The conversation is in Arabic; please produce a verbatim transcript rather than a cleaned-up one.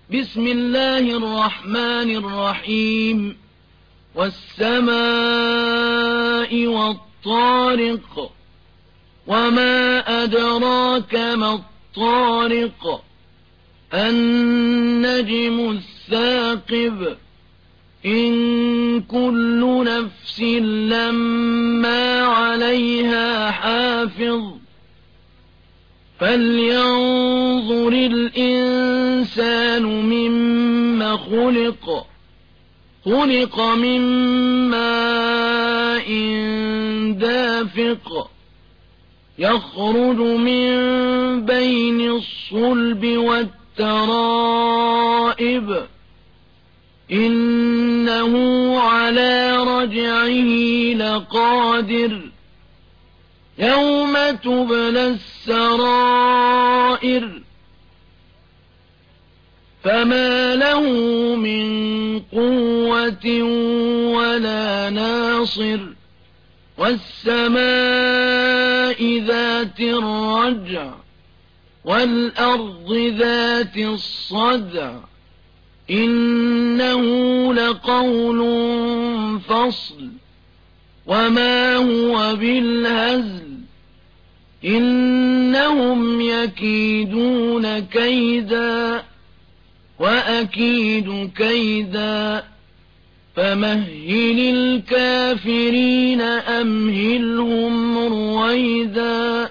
بسم الله الرحمن الرحيم والسماء والطارق وما أدراك ما الطارق النجم الثاقب إن كل نفس لما عليها حافظ فلينظر الإنسان مما خلق خلق من ماء دافق يخرج من بين الصلب والترائب إنه على رجعه لقادر يوم تبلى السرائر فما له من قوة ولا ناصر والسماء ذات الرجع والأرض ذات الصدع إنه لقول فصل وما هو بالهزل إنهم يكيدون كيدا وأكيد كيدا فمهل الكافرين أمهلهم رويدا